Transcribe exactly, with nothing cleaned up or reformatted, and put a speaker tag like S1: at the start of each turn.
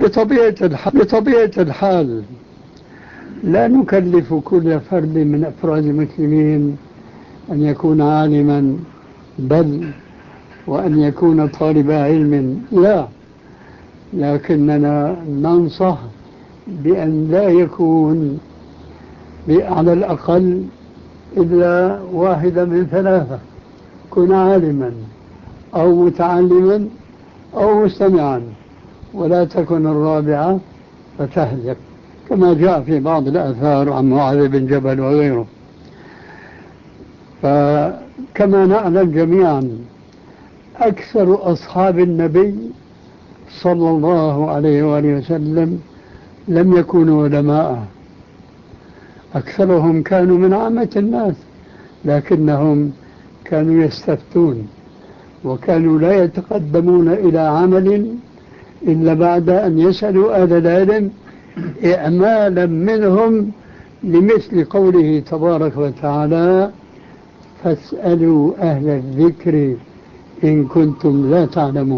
S1: بطبيعة الحال, بطبيعة الحال لا نكلف كل فرد من أفراد المسلمين أن يكون عالما بل وأن يكون طالب علم، لا، لكننا ننصح بأن لا يكون على الأقل إلا واحدة من ثلاثة، كن عالما أو متعلما أو مستمعا، ولا تكن الرابعة فتهلك، كما جاء في بعض الآثار عن معاذ بن جبل وغيره. فكما نعلم جميعا أكثر أصحاب النبي صلى الله عليه وآله وسلم لم يكونوا علماء، أكثرهم كانوا من عامة الناس، لكنهم كانوا يستفتون وكانوا لا يتقدمون إلى عمل إلا بعد أن يسألوا أهل العلم إعمالا منهم، لمثل قوله تبارك وتعالى: فاسألوا أهل الذكر إن كنتم لا تعلمون.